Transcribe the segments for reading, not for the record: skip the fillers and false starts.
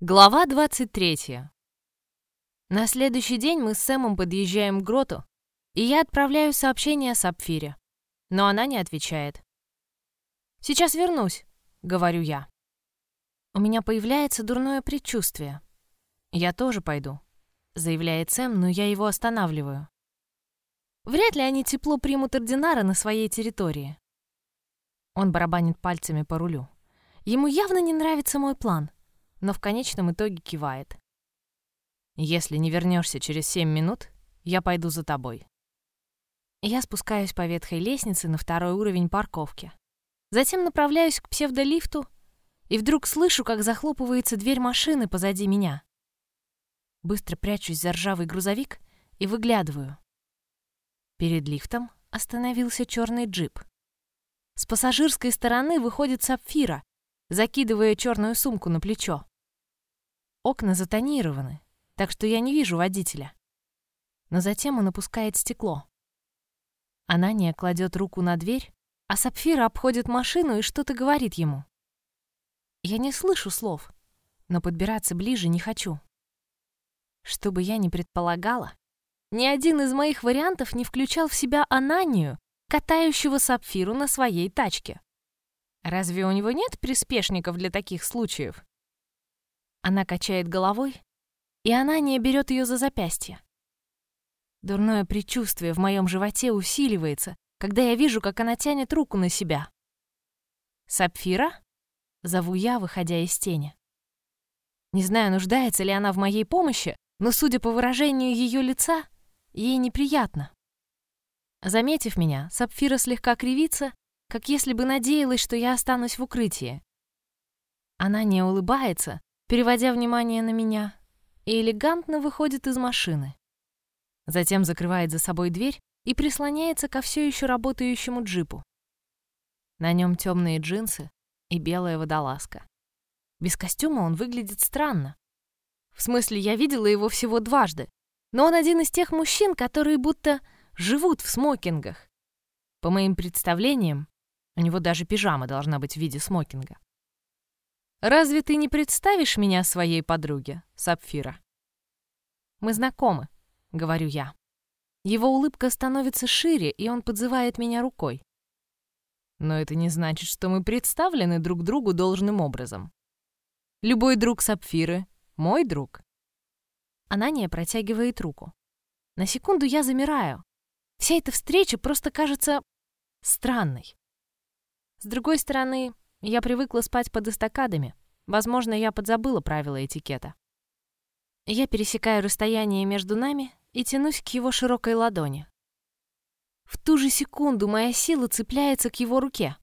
Глава 23. На следующий день мы с Сэмом подъезжаем к гроту, и я отправляю сообщение Сапфире, но она не отвечает. «Сейчас вернусь», — говорю я. У меня появляется дурное предчувствие. «Я тоже пойду», — заявляет Сэм, но я его останавливаю. Вряд ли они тепло примут Ординара на своей территории. Он барабанит пальцами по рулю. Ему явно не нравится мой план, но в конечном итоге кивает. «Если не вернешься через 7 минут, я пойду за тобой». Я спускаюсь по ветхой лестнице на второй уровень парковки. Затем направляюсь к псевдолифту и вдруг слышу, как захлопывается дверь машины позади меня. Быстро прячусь за ржавый грузовик и выглядываю. Перед лифтом остановился черный джип. С пассажирской стороны выходит Сапфира, закидывая черную сумку на плечо. Окна затонированы, так что я не вижу водителя. Но затем он опускает стекло. Анания кладет руку на дверь, а Сапфира обходит машину и что-то говорит ему. Я не слышу слов, но подбираться ближе не хочу. Что бы я ни предполагала, ни один из моих вариантов не включал в себя Ананию, катающего Сапфиру на своей тачке. Разве у него нет приспешников для таких случаев? Она качает головой, и Анания берет ее за запястье. Дурное предчувствие в моем животе усиливается, когда я вижу, как она тянет руку на себя. «Сапфира?» — зову я, выходя из тени. Не знаю, нуждается ли она в моей помощи, но, судя по выражению ее лица, ей неприятно. Заметив меня, Сапфира слегка кривится, как если бы надеялась, что я останусь в укрытии. Она не улыбается, переводя внимание на меня, и элегантно выходит из машины. Затем закрывает за собой дверь и прислоняется ко все еще работающему джипу. На нем темные джинсы и белая водолазка. Без костюма он выглядит странно. В смысле, я видела его всего дважды, но он один из тех мужчин, которые будто живут в смокингах. По моим представлениям, у него даже пижама должна быть в виде смокинга. «Разве ты не представишь меня своей подруге, Сапфира?» «Мы знакомы», — говорю я. Его улыбка становится шире, и он подзывает меня рукой. Но это не значит, что мы представлены друг другу должным образом. Любой друг Сапфиры — мой друг. Анания протягивает руку. На секунду я замираю. Вся эта встреча просто кажется странной. С другой стороны, я привыкла спать под эстакадами. Возможно, я подзабыла правила этикета. Я пересекаю расстояние между нами и тянусь к его широкой ладони. В ту же секунду моя сила цепляется к его руке.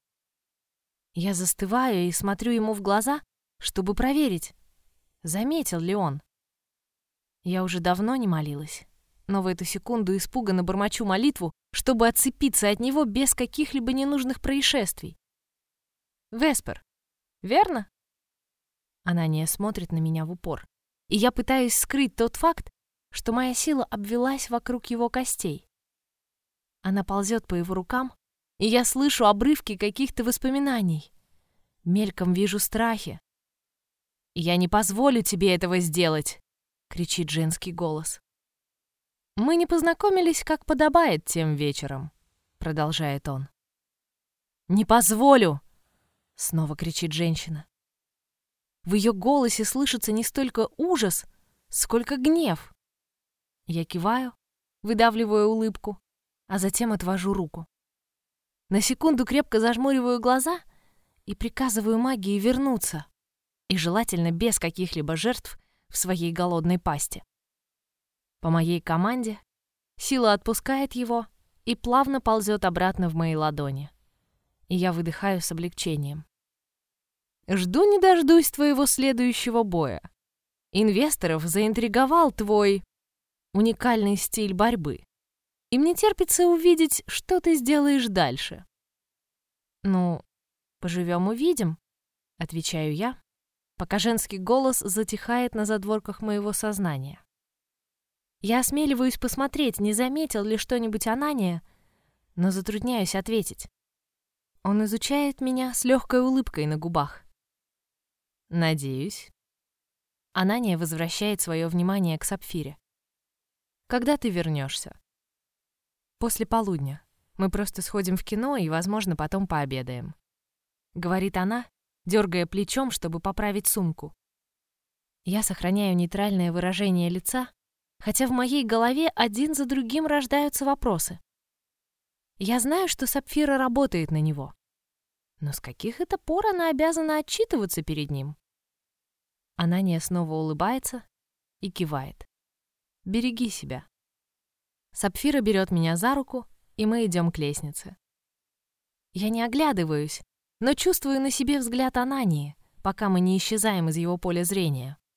Я застываю и смотрю ему в глаза, чтобы проверить, заметил ли он. Я уже давно не молилась, но в эту секунду испуганно бормочу молитву, чтобы отцепиться от него без каких-либо ненужных происшествий. «Веспер, верно?» Анания смотрит на меня в упор, и я пытаюсь скрыть тот факт, что моя сила обвелась вокруг его костей. Она ползет по его рукам, и я слышу обрывки каких-то воспоминаний. Мельком вижу страхи. «Я не позволю тебе этого сделать!» — кричит женский голос. «Мы не познакомились, как подобает тем вечером», — продолжает он. «Не позволю!» — снова кричит женщина. В ее голосе слышится не столько ужас, сколько гнев. Я киваю, выдавливаю улыбку, а затем отвожу руку. На секунду крепко зажмуриваю глаза и приказываю магии вернуться, и желательно без каких-либо жертв в своей голодной пасти. По моей команде сила отпускает его и плавно ползет обратно в мои ладони. И я выдыхаю с облегчением. Жду не дождусь твоего следующего боя. Инвесторов заинтриговал твой уникальный стиль борьбы. И мне терпится увидеть, что ты сделаешь дальше. Ну, поживем увидим, отвечаю я, пока женский голос затихает на задворках моего сознания. Я осмеливаюсь посмотреть, не заметил ли что-нибудь Анания, но затрудняюсь ответить. Он изучает меня с легкой улыбкой на губах. Надеюсь. Анания возвращает свое внимание к Сапфире. «Когда ты вернешься?» «После полудня. Мы просто сходим в кино и, возможно, потом пообедаем», — говорит она, дергая плечом, чтобы поправить сумку. Я сохраняю нейтральное выражение лица, хотя в моей голове один за другим рождаются вопросы. Я знаю, что Сапфира работает на него. Но с каких это пор она обязана отчитываться перед ним? Анания снова улыбается и кивает. «Береги себя». Сапфира берет меня за руку, и мы идем к лестнице. Я не оглядываюсь, но чувствую на себе взгляд Анании, пока мы не исчезаем из его поля зрения.